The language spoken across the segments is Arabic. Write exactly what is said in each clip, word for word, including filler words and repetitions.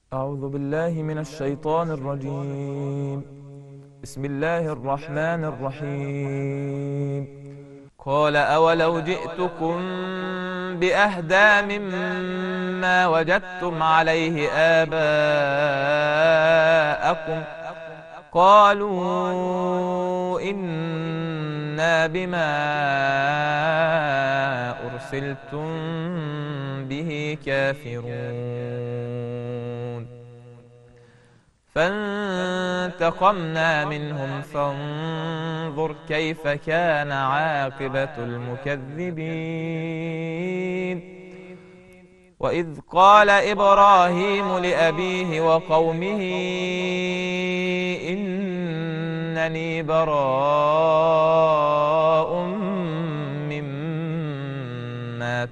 أعوذ بالله من الشيطان الرجيم. بسم الله الرحمن الرحيم. قال أولو جئتكم بأهدى مما وجدتم عليه آباءكم قالوا إنا بما أرسلتم به كافرون. فانتقمنا منهم فانظر كيف كان عاقبة المكذبين. وإذ قال إبراهيم لأبيه وقومه إنني براء مما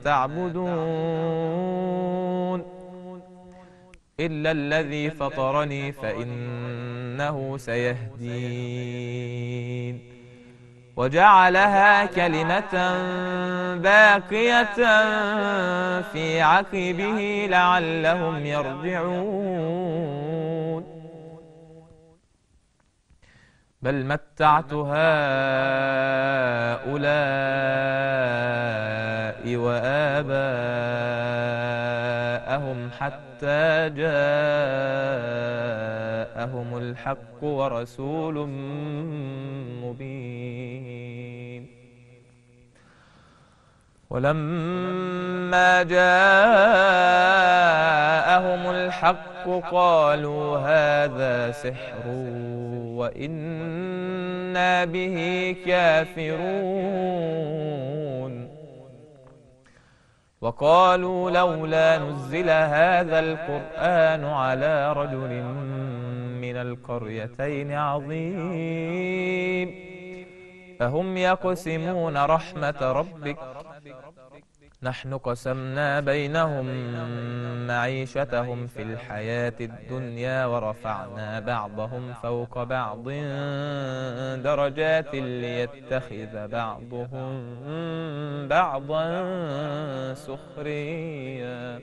تعبدون إلا الذي فطرني فإنه سيهدين. وجعلها كلمة باقية في عقبه لعلهم يرجعون. بل متعت هؤلاء وآباءهم حتى جاءهم الحق ورسول مبين. ولما جاءهم الحق قالوا هذا سحر وإنا به كافرون. وقالوا لولا نزل هذا القرآن على رجل من القريتين عظيم أهم يقسمون رحمة ربك نحن قسمنا بينهم معيشتهم في الحياة الدنيا ورفعنا بعضهم فوق بعض درجات ليتخذ بعضهم بعضا سخريا.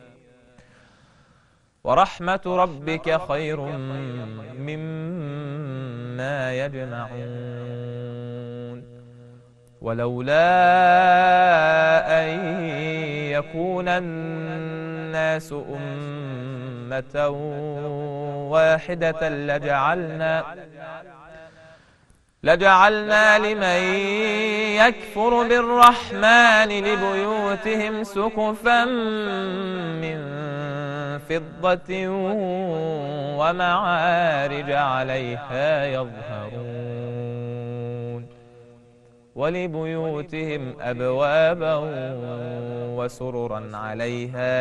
ورحمة ربك خير مما يجمعون. ولولا أن يكون الناس أمة واحدة لجعلنا لجعلنا لمن يكفر بالرحمن لبيوتهم سقفا من فضة ومعارج عليها يظهرون. ولبيوتهم أبوابا وسررا عليها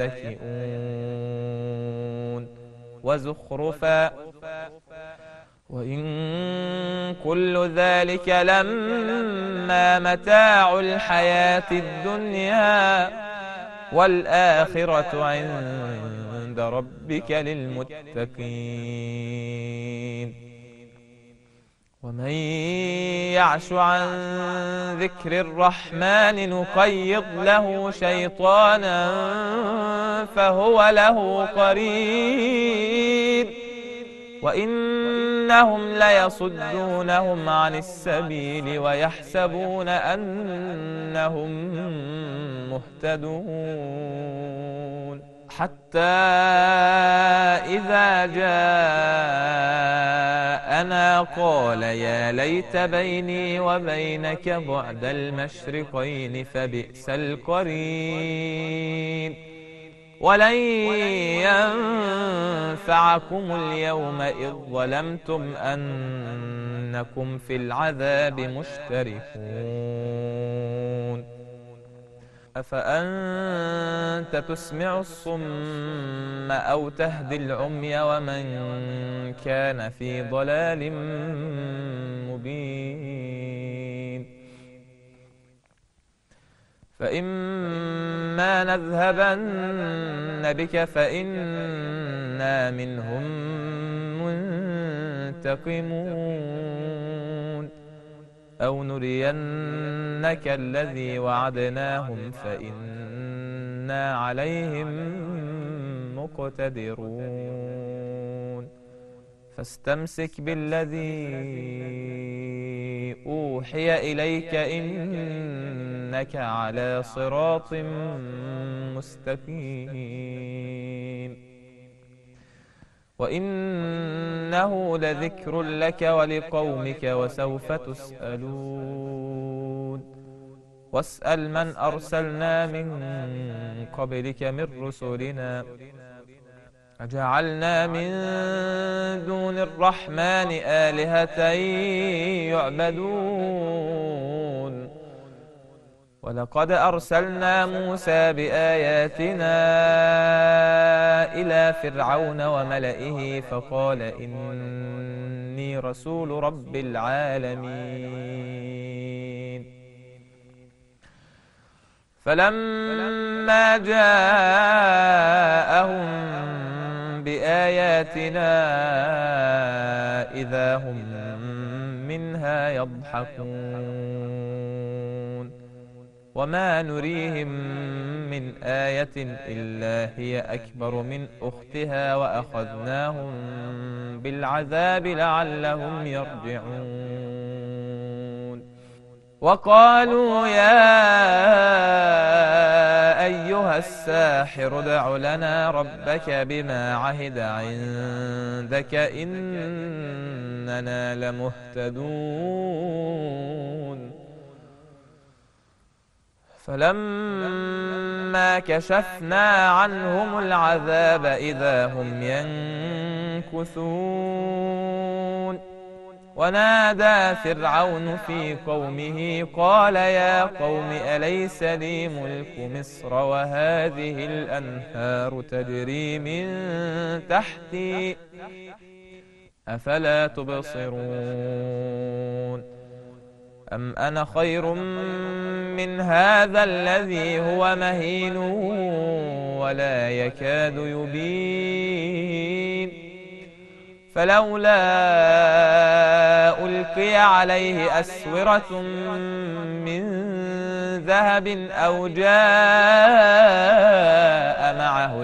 يتكئون وزخرفا وإن كل ذلك لما متاع الحياة الدنيا والآخرة عند ربك للمتقين. ومن يعش عن ذكر الرحمن نقيض له شيطانا فهو له قرين وإنهم ليصدونهم عن السبيل ويحسبون أنهم مهتدون. حتى إذا جاءنا قال يا ليت بيني وبينك بعد المشرقين فبئس القرين. ولن ينفعكم اليوم إذ ظلمتم أنكم في العذاب مشتركون. أفأنت تسمع الصم أو تهدي العمي ومن كان في ضلال مبين. فإما نذهبن بك فإنا منهم منتقمون أو نرينك الذي وعدناهم فإنا عليهم مقتدرون فاستمسك بالذي أوحي إليك إنك على صراط مستقيم وإنه لذكر لك ولقومك وسوف تسألون واسأل من أرسلنا من قبلك من رسلنا أجعلنا من دون الرحمن آلهة يعبدون ولقد أرسلنا موسى بآياتنا إلى فرعون وملئه فقال إني رسول رب العالمين فلما جاءهم بآياتنا إذا هم منها يضحكون وما نريهم من آية إلا هي أكبر من أختها وأخذناهم بالعذاب لعلهم يرجعون وقالوا يا أيها الساحر ادع لنا ربك بما عهد عندك إننا لمهتدون فلما كشفنا عنهم العذاب إذا هم ينكثون ونادى فرعون في قومه قال يا قوم أليس لي ملك مصر وهذه الأنهار تجري من تحتي أفلا تبصرون أم أنا خير من هذا الذي هو مهين ولا يكاد يبين فلولا ألقي عليه أسورة من ذهب أو جاء معه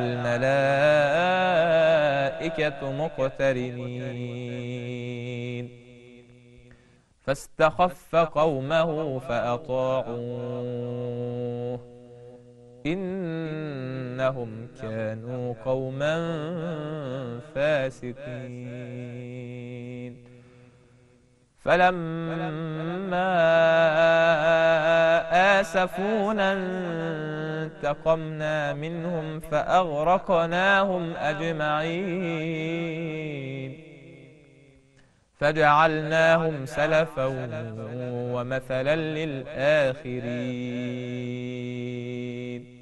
الملائكة مقترنين فاستخف قومه فأطاعوه إنهم كانوا قوما فاسقين فلما آسفونا انتقمنا منهم فأغرقناهم أجمعين فجعلناهم سلفا ومثلا للآخرين